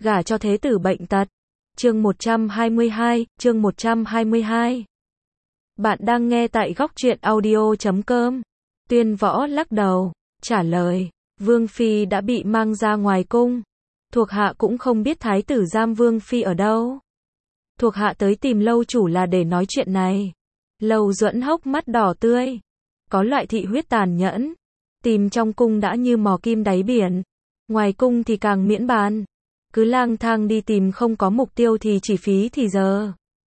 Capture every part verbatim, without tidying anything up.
gả cho thế tử bệnh tật. Chương một trăm hai mươi hai, chương một trăm hai mươi hai. Bạn đang nghe tại góc truyện audio chấm com. Tuyên Võ lắc đầu, trả lời, Vương Phi đã bị mang ra ngoài cung. Thuộc hạ cũng không biết thái tử giam Vương Phi ở đâu. Thuộc hạ tới tìm lâu chủ là để nói chuyện này. Lâu Duẫn hốc mắt đỏ tươi. Có loại thị huyết tàn nhẫn. Tìm trong cung đã như mò kim đáy biển. Ngoài cung thì càng miễn bàn. Cứ lang thang đi tìm không có mục tiêu thì chỉ phí thì giờ.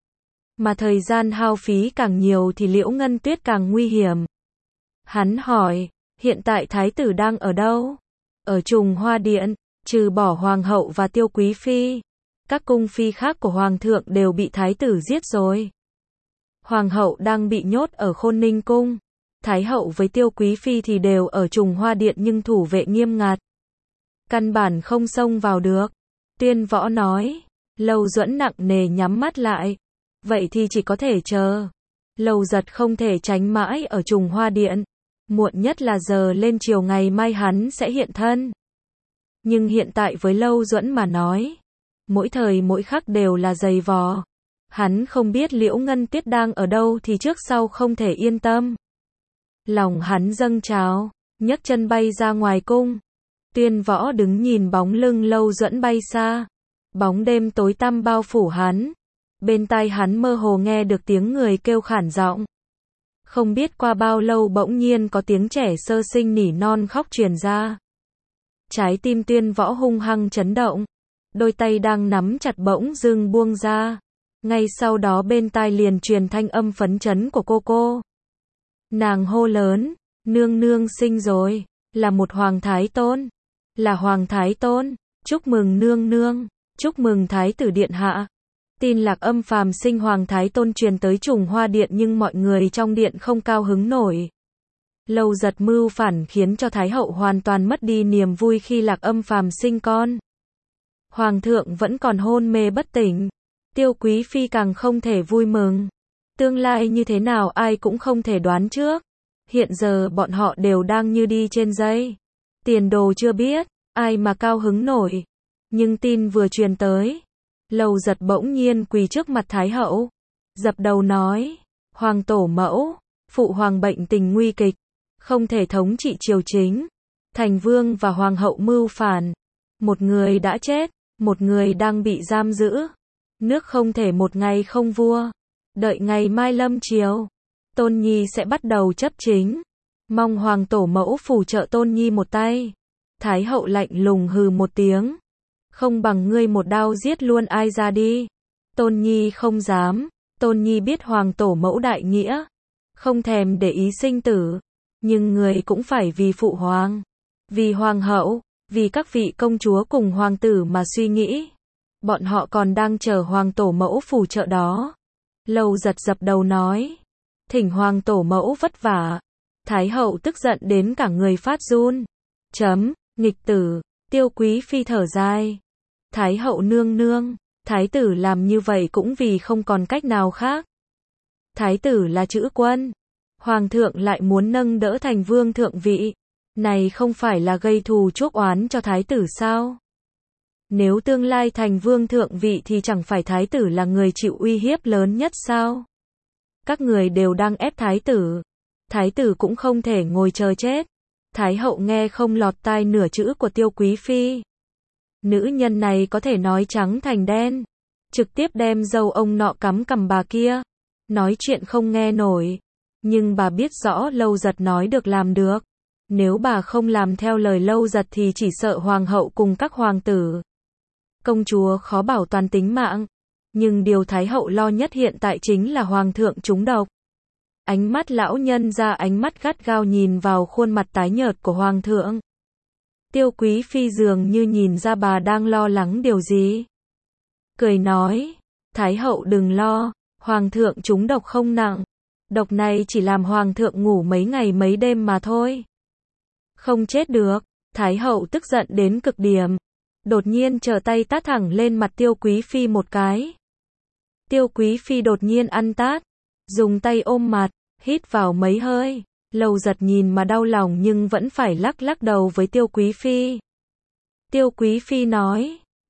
Mà thời gian hao phí càng nhiều thì Liễu Ngân Tuyết càng nguy hiểm. Hắn hỏi, hiện tại thái tử đang ở đâu? Ở Trùng Hoa Điện, trừ bỏ hoàng hậu và Tiêu Quý Phi. Các cung phi khác của hoàng thượng đều bị thái tử giết rồi. Hoàng hậu đang bị nhốt ở Khôn Ninh cung. Thái hậu với Tiêu Quý Phi thì đều ở Trùng Hoa Điện nhưng thủ vệ nghiêm ngặt. Căn bản không xông vào được. Tuyên Võ nói. Lâu Duẫn nặng nề nhắm mắt lại. Vậy thì chỉ có thể chờ. Lâu Giật không thể tránh mãi ở Trùng Hoa Điện. Muộn nhất là giờ lên chiều ngày mai hắn sẽ hiện thân. Nhưng hiện tại với Lâu Duẫn mà nói, mỗi thời mỗi khắc đều là giày vò. Hắn không biết Liễu Ngân Tuyết đang ở đâu thì trước sau không thể yên tâm. Lòng hắn dâng trào, nhấc chân bay ra ngoài cung. Tuyên Võ đứng nhìn bóng lưng Lâu Duẫn bay xa. Bóng đêm tối tăm bao phủ hắn. Bên tai hắn mơ hồ nghe được tiếng người kêu khản giọng. Không biết qua bao lâu bỗng nhiên có tiếng trẻ sơ sinh nỉ non khóc truyền ra. Trái tim Tuyên Võ hung hăng chấn động. Đôi tay đang nắm chặt bỗng dưng buông ra. Ngay sau đó bên tai liền truyền thanh âm phấn chấn của cô cô. Nàng hô lớn, nương nương sinh rồi, là một hoàng thái tôn. Là hoàng thái tôn, chúc mừng nương nương, chúc mừng thái tử điện hạ. Tin Lạc Âm phàm sinh hoàng thái tôn truyền tới Trùng Hoa Điện nhưng mọi người trong điện không cao hứng nổi. Lâu Giật mưu phản khiến cho thái hậu hoàn toàn mất đi niềm vui khi Lạc Âm phàm sinh con. Hoàng thượng vẫn còn hôn mê bất tỉnh. Tiêu Quý Phi càng không thể vui mừng. Tương lai như thế nào ai cũng không thể đoán trước. Hiện giờ bọn họ đều đang như đi trên dây. Tiền đồ chưa biết, ai mà cao hứng nổi. Nhưng tin vừa truyền tới. Lâu Giật bỗng nhiên quỳ trước mặt thái hậu. Dập đầu nói, hoàng tổ mẫu, phụ hoàng bệnh tình nguy kịch. Không thể thống trị triều chính. Thành vương và hoàng hậu mưu phản. Một người đã chết, một người đang bị giam giữ. Nước không thể một ngày không vua. Đợi ngày mai lâm chiều, Tôn Nhi sẽ bắt đầu chấp chính. Mong hoàng tổ mẫu phù trợ Tôn Nhi một tay. Thái hậu lạnh lùng hừ một tiếng. Không bằng ngươi một đao giết luôn ai ra đi. Tôn Nhi không dám. Tôn Nhi biết hoàng tổ mẫu đại nghĩa. Không thèm để ý sinh tử. Nhưng người cũng phải vì phụ hoàng. Vì hoàng hậu. Vì các vị công chúa cùng hoàng tử mà suy nghĩ. Bọn họ còn đang chờ hoàng tổ mẫu phù trợ đó. Lâu Giật dập đầu nói. Thỉnh hoàng tổ mẫu vất vả. Thái hậu tức giận đến cả người phát run. Chấm, nghịch tử. Tiêu Quý Phi thở dài. Thái hậu nương nương. Thái tử làm như vậy cũng vì không còn cách nào khác. Thái tử là chữ quân. Hoàng thượng lại muốn nâng đỡ thành vương thượng vị. Này không phải là gây thù chuốc oán cho thái tử sao? Nếu tương lai thành vương thượng vị thì chẳng phải thái tử là người chịu uy hiếp lớn nhất sao? Các người đều đang ép thái tử. Thái tử cũng không thể ngồi chờ chết. Thái hậu nghe không lọt tai nửa chữ của Tiêu Quý Phi. Nữ nhân này có thể nói trắng thành đen. Trực tiếp đem dâu ông nọ cắm cằm bà kia. Nói chuyện không nghe nổi. Nhưng bà biết rõ Lâu Giật nói được làm được. Nếu bà không làm theo lời Lâu Giật thì chỉ sợ hoàng hậu cùng các hoàng tử, công chúa khó bảo toàn tính mạng. Nhưng điều thái hậu lo nhất hiện tại chính là hoàng thượng trúng độc. Ánh mắt lão nhân ra ánh mắt gắt gao nhìn vào khuôn mặt tái nhợt của hoàng thượng. Tiêu Quý Phi dường như nhìn ra bà đang lo lắng điều gì. Cười nói, thái hậu đừng lo, hoàng thượng trúng độc không nặng. Độc này chỉ làm hoàng thượng ngủ mấy ngày mấy đêm mà thôi. Không chết được. Thái hậu tức giận đến cực điểm. Đột nhiên trở tay tát thẳng lên mặt Tiêu Quý Phi một cái. Tiêu Quý Phi đột nhiên ăn tát. Dùng tay ôm mặt, hít vào mấy hơi. Lâu Giật nhìn mà đau lòng nhưng vẫn phải lắc lắc đầu với Tiêu Quý Phi. Tiêu Quý Phi nói,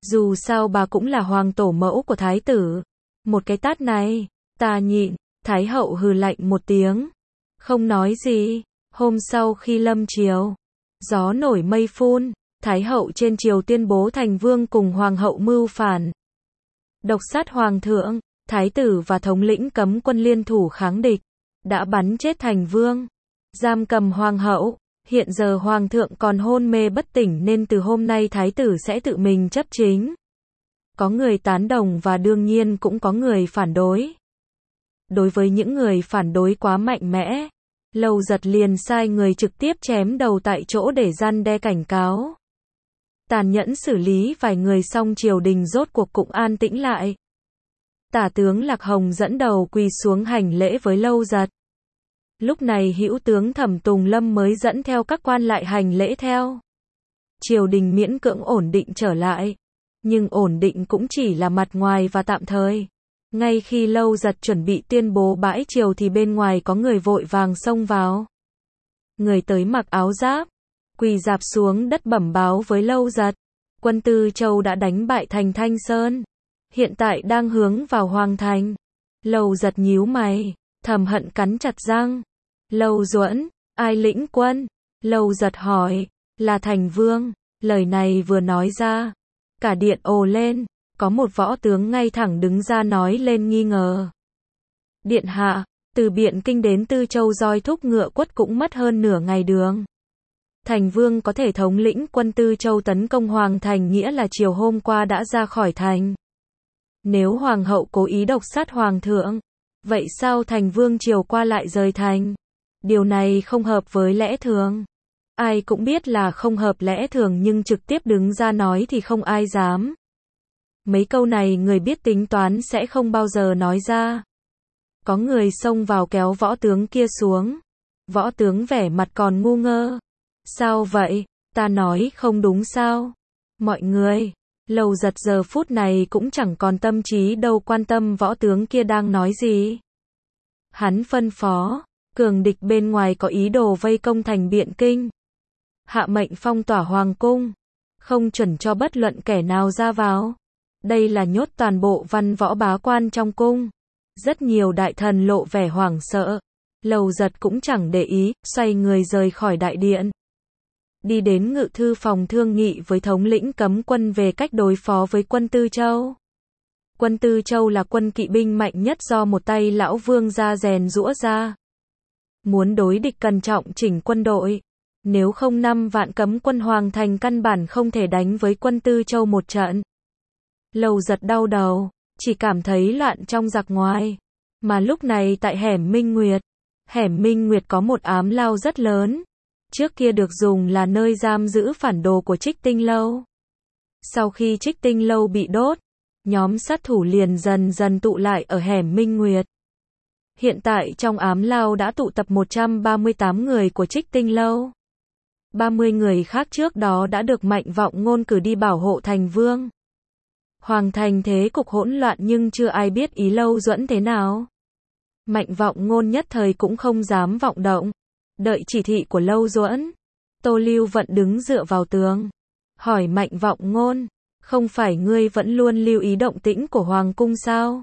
Dù sao bà cũng là hoàng tổ mẫu của thái tử. Một cái tát này, ta nhịn. Thái hậu hừ lạnh một tiếng. Không nói gì. Hôm sau khi lâm triều, gió nổi mây phun, thái hậu trên triều tuyên bố Thành Vương cùng hoàng hậu mưu phản. Độc sát hoàng thượng, thái tử và thống lĩnh cấm quân liên thủ kháng địch. Đã bắn chết Thành Vương. Giam cầm hoàng hậu. Hiện giờ hoàng thượng còn hôn mê bất tỉnh nên từ hôm nay thái tử sẽ tự mình chấp chính. Có người tán đồng và đương nhiên cũng có người phản đối. Đối với những người phản đối quá mạnh mẽ, Lâu Giật liền sai người trực tiếp chém đầu tại chỗ để răn đe cảnh cáo. Tàn nhẫn xử lý vài người xong triều đình rốt cuộc cũng an tĩnh lại. Tả tướng Lạc Hồng dẫn đầu quỳ xuống hành lễ với Lâu Giật. Lúc này hữu tướng Thẩm Tùng Lâm mới dẫn theo các quan lại hành lễ theo. Triều đình miễn cưỡng ổn định trở lại. Nhưng ổn định cũng chỉ là mặt ngoài và tạm thời. Ngay khi Lâu Giật chuẩn bị tuyên bố bãi triều thì bên ngoài có người vội vàng xông vào. Người tới mặc áo giáp, quỳ rạp xuống đất bẩm báo với Lâu Giật. Quân Tư Châu đã đánh bại thành Thanh Sơn. Hiện tại đang hướng vào Hoàng Thành. Lâu Giật nhíu mày, thầm hận cắn chặt răng. Lâu Duẫn, ai lĩnh quân? Lâu Giật hỏi, là Thành Vương. Lời này vừa nói ra, cả điện ồ lên. Có một võ tướng ngay thẳng đứng ra nói lên nghi ngờ. Điện hạ, từ Biện Kinh đến Tư Châu roi thúc ngựa quất cũng mất hơn nửa ngày đường. Thành Vương có thể thống lĩnh quân Tư Châu tấn công Hoàng Thành nghĩa là chiều hôm qua đã ra khỏi thành. Nếu Hoàng hậu cố ý độc sát Hoàng thượng, vậy sao Thành Vương chiều qua lại rời thành? Điều này không hợp với lẽ thường. Ai cũng biết là không hợp lẽ thường nhưng trực tiếp đứng ra nói thì không ai dám. Mấy câu này người biết tính toán sẽ không bao giờ nói ra. Có người xông vào kéo võ tướng kia xuống. Võ tướng vẻ mặt còn ngu ngơ. Sao vậy? Ta nói không đúng sao? Mọi người, Lâu Giật giờ phút này cũng chẳng còn tâm trí đâu quan tâm võ tướng kia đang nói gì. Hắn phân phó, cường địch bên ngoài có ý đồ vây công thành Biện Kinh. Hạ mệnh phong tỏa hoàng cung, không chuẩn cho bất luận kẻ nào ra vào. Đây là nhốt toàn bộ văn võ bá quan trong cung. Rất nhiều đại thần lộ vẻ hoảng sợ. Lâu Giật cũng chẳng để ý, xoay người rời khỏi đại điện. Đi đến ngự thư phòng thương nghị với thống lĩnh cấm quân về cách đối phó với quân Tư Châu. Quân Tư Châu là quân kỵ binh mạnh nhất do một tay lão vương gia rèn giũa ra. Muốn đối địch cần trọng chỉnh quân đội. Nếu không năm vạn cấm quân Hoàng Thành căn bản không thể đánh với quân Tư Châu một trận. Lâu Giật đau đầu, chỉ cảm thấy loạn trong giặc ngoài. Mà lúc này tại hẻm Minh Nguyệt, hẻm Minh Nguyệt có một ám lao rất lớn. Trước kia được dùng là nơi giam giữ phản đồ của Trích Tinh Lâu. Sau khi Trích Tinh Lâu bị đốt, nhóm sát thủ liền dần dần tụ lại ở hẻm Minh Nguyệt. Hiện tại trong ám lao đã tụ tập một trăm ba mươi tám người của Trích Tinh Lâu. ba mươi người khác trước đó đã được Mạnh Vọng Ngôn cử đi bảo hộ Thành Vương. Hoàng thành thế cục hỗn loạn nhưng chưa ai biết ý Lâu Duẫn thế nào. Mạnh Vọng Ngôn nhất thời cũng không dám vọng động. Đợi chỉ thị của Lâu Duẫn. Tô Lưu Vận đứng dựa vào tường. Hỏi Mạnh Vọng Ngôn, không phải ngươi vẫn luôn lưu ý động tĩnh của Hoàng cung sao?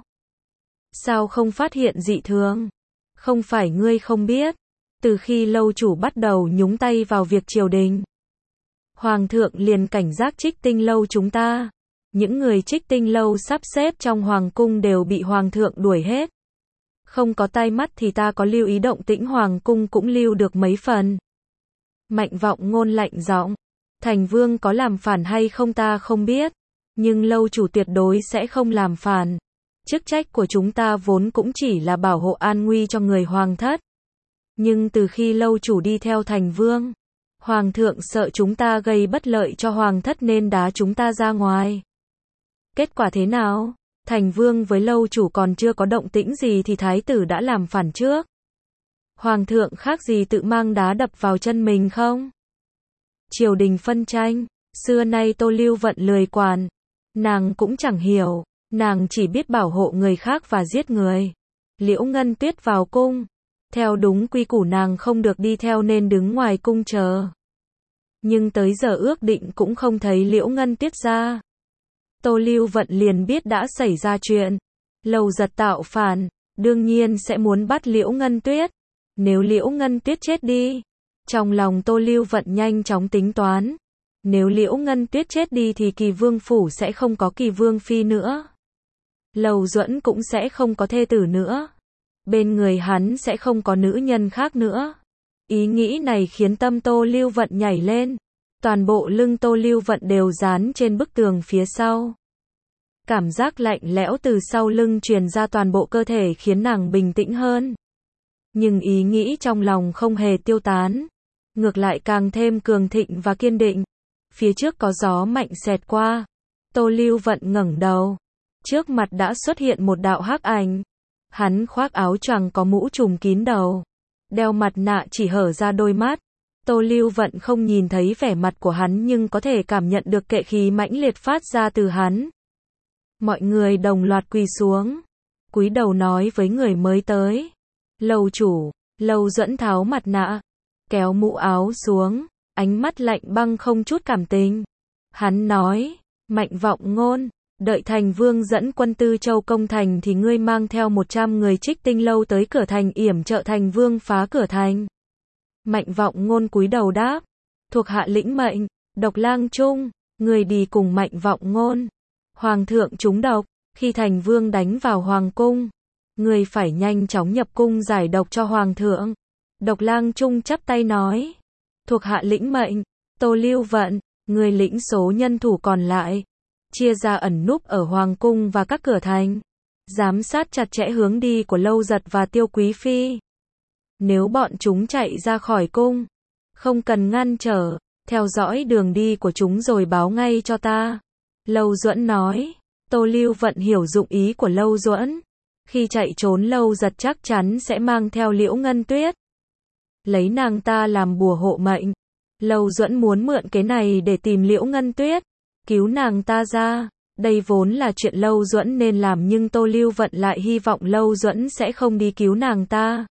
Sao không phát hiện dị thường? Không phải ngươi không biết. Từ khi Lâu chủ bắt đầu nhúng tay vào việc triều đình, Hoàng thượng liền cảnh giác Trích Tinh Lâu chúng ta. Những người Trích Tinh Lâu sắp xếp trong Hoàng cung đều bị Hoàng thượng đuổi hết. Không có tai mắt thì ta có lưu ý động tĩnh Hoàng cung cũng lưu được mấy phần. Mạnh Vọng Ngôn lạnh giọng, Thành Vương có làm phản hay không ta không biết. Nhưng Lâu chủ tuyệt đối sẽ không làm phản. Chức trách của chúng ta vốn cũng chỉ là bảo hộ an nguy cho người Hoàng thất. Nhưng từ khi Lâu chủ đi theo Thành Vương, Hoàng thượng sợ chúng ta gây bất lợi cho Hoàng thất nên đá chúng ta ra ngoài. Kết quả thế nào? Thành Vương với Lâu chủ còn chưa có động tĩnh gì thì Thái tử đã làm phản trước. Hoàng thượng khác gì tự mang đá đập vào chân mình không? Triều đình phân tranh, xưa nay Tô Lưu Vận lười quản. Nàng cũng chẳng hiểu, nàng chỉ biết bảo hộ người khác và giết người. Liễu Ngân Tuyết vào cung. Theo đúng quy củ nàng không được đi theo nên đứng ngoài cung chờ. Nhưng tới giờ ước định cũng không thấy Liễu Ngân Tuyết ra. Tô Lưu Vận liền biết đã xảy ra chuyện. Lâu Giật tạo phản, đương nhiên sẽ muốn bắt Liễu Ngân Tuyết. Nếu Liễu Ngân Tuyết chết đi, trong lòng Tô Lưu Vận nhanh chóng tính toán. Nếu Liễu Ngân Tuyết chết đi thì Kỳ Vương phủ sẽ không có Kỳ Vương phi nữa. Lâu Duẫn cũng sẽ không có thê tử nữa. Bên người hắn sẽ không có nữ nhân khác nữa. Ý nghĩ này khiến tâm Tô Lưu Vận nhảy lên. Toàn bộ lưng Tô Lưu Vận đều dán trên bức tường phía sau. Cảm giác lạnh lẽo từ sau lưng truyền ra toàn bộ cơ thể khiến nàng bình tĩnh hơn. Nhưng ý nghĩ trong lòng không hề tiêu tán. Ngược lại càng thêm cường thịnh và kiên định. Phía trước có gió mạnh xẹt qua. Tô Lưu Vận ngẩng đầu. Trước mặt đã xuất hiện một đạo hắc ảnh. Hắn khoác áo choàng có mũ trùm kín đầu. Đeo mặt nạ chỉ hở ra đôi mắt. Tô Lưu Vận không nhìn thấy vẻ mặt của hắn nhưng có thể cảm nhận được kệ khí mãnh liệt phát ra từ hắn. Mọi người đồng loạt quỳ xuống. Cúi đầu nói với người mới tới. Lâu chủ, Lâu Duẫn tháo mặt nạ. Kéo mũ áo xuống. Ánh mắt lạnh băng không chút cảm tình. Hắn nói, Mạnh Vọng Ngôn, đợi thành vương dẫn quân Tư Châu công thành thì ngươi mang theo một trăm người Trích Tinh lâu tới cửa thành yểm trợ thành vương phá cửa thành. Mạnh Vọng Ngôn cúi đầu đáp, thuộc hạ lĩnh mệnh. Độc Lang Trung, người đi cùng Mạnh Vọng Ngôn. Hoàng thượng trúng độc, khi thành vương đánh vào hoàng cung, người phải nhanh chóng nhập cung giải độc cho hoàng thượng. Độc Lang Trung chắp tay nói, thuộc hạ lĩnh mệnh. Tô Lưu Vận, người lĩnh số nhân thủ còn lại, chia ra ẩn núp ở hoàng cung và các cửa thành, giám sát chặt chẽ hướng đi của Lâu Giật và Tiêu Quý phi. Nếu bọn chúng chạy ra khỏi cung, không cần ngăn trở, theo dõi đường đi của chúng rồi báo ngay cho ta. Lâu Duẫn nói. Tô Lưu Vận hiểu dụng ý của Lâu Duẫn. Khi chạy trốn Lâu Giật chắc chắn sẽ mang theo Liễu Ngân Tuyết, lấy nàng ta làm bùa hộ mệnh. Lâu Duẫn muốn mượn cái này để tìm Liễu Ngân Tuyết, cứu nàng ta ra. Đây vốn là chuyện Lâu Duẫn nên làm nhưng Tô Lưu Vận lại hy vọng Lâu Duẫn sẽ không đi cứu nàng ta.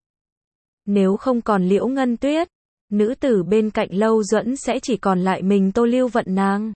Nếu không còn Liễu Ngân Tuyết, nữ tử bên cạnh Lâu Duẫn sẽ chỉ còn lại mình Tô Lưu Vận nàng.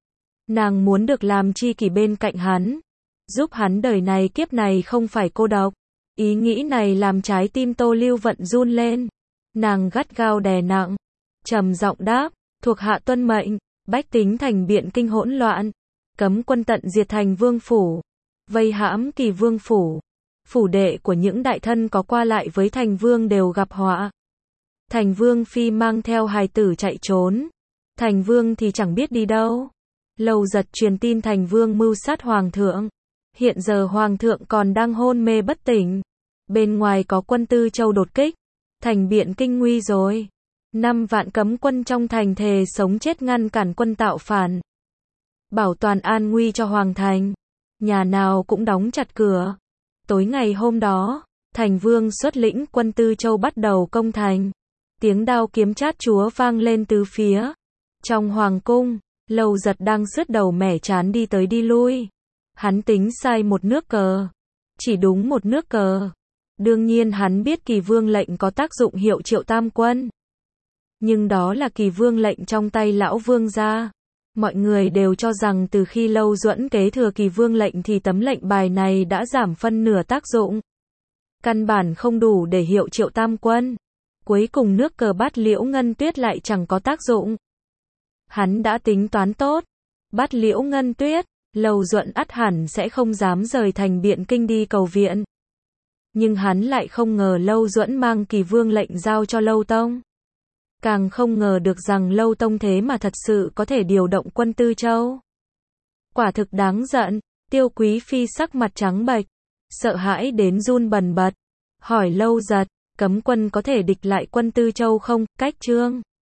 Nàng muốn được làm tri kỷ bên cạnh hắn, giúp hắn đời này kiếp này không phải cô độc. Ý nghĩ này làm trái tim Tô Lưu Vận run lên. Nàng gắt gao đè nặng, trầm giọng đáp, thuộc hạ tuân mệnh. Bách tính thành Biện Kinh hỗn loạn, cấm quân tận diệt thành vương phủ, vây hãm Kỳ Vương phủ. Phủ đệ của những đại thân có qua lại với thành vương đều gặp họa. Thành vương phi mang theo hài tử chạy trốn, thành vương thì chẳng biết đi đâu. Lâu Giật truyền tin thành vương mưu sát hoàng thượng. Hiện giờ hoàng thượng còn đang hôn mê bất tỉnh. Bên ngoài có quân Tư Châu đột kích, thành Biện Kinh nguy rồi. Năm vạn cấm quân trong thành thề sống chết ngăn cản quân tạo phản, bảo toàn an nguy cho hoàng thành. Nhà nào cũng đóng chặt cửa. Tối ngày hôm đó, thành vương xuất lĩnh quân Tư Châu bắt đầu công thành. Tiếng đao kiếm chát chúa vang lên từ phía. Trong hoàng cung, Lâu Giật đang sứt đầu mẻ chán đi tới đi lui. Hắn tính sai một nước cờ, chỉ đúng một nước cờ. Đương nhiên hắn biết Kỳ Vương lệnh có tác dụng hiệu triệu tam quân, nhưng đó là Kỳ Vương lệnh trong tay lão vương gia. Mọi người đều cho rằng từ khi Lâu Duẫn kế thừa Kỳ Vương lệnh thì tấm lệnh bài này đã giảm phân nửa tác dụng, căn bản không đủ để hiệu triệu tam quân. Cuối cùng nước cờ bắt Liễu Ngân Tuyết lại chẳng có tác dụng. Hắn đã tính toán tốt, bắt Liễu Ngân Tuyết, Lâu Duẫn ắt hẳn sẽ không dám rời thành Biện Kinh đi cầu viện. Nhưng hắn lại không ngờ Lâu Duẫn mang Kỳ Vương lệnh giao cho Lâu Tông. Càng không ngờ được rằng Lâu Tông thế mà thật sự có thể điều động quân Tư Châu. Quả thực đáng giận. Tiêu Quý phi sắc mặt trắng bệch, sợ hãi đến run bần bật, hỏi Lâu Giật, cấm quân có thể địch lại quân Tư Châu không? Cách chương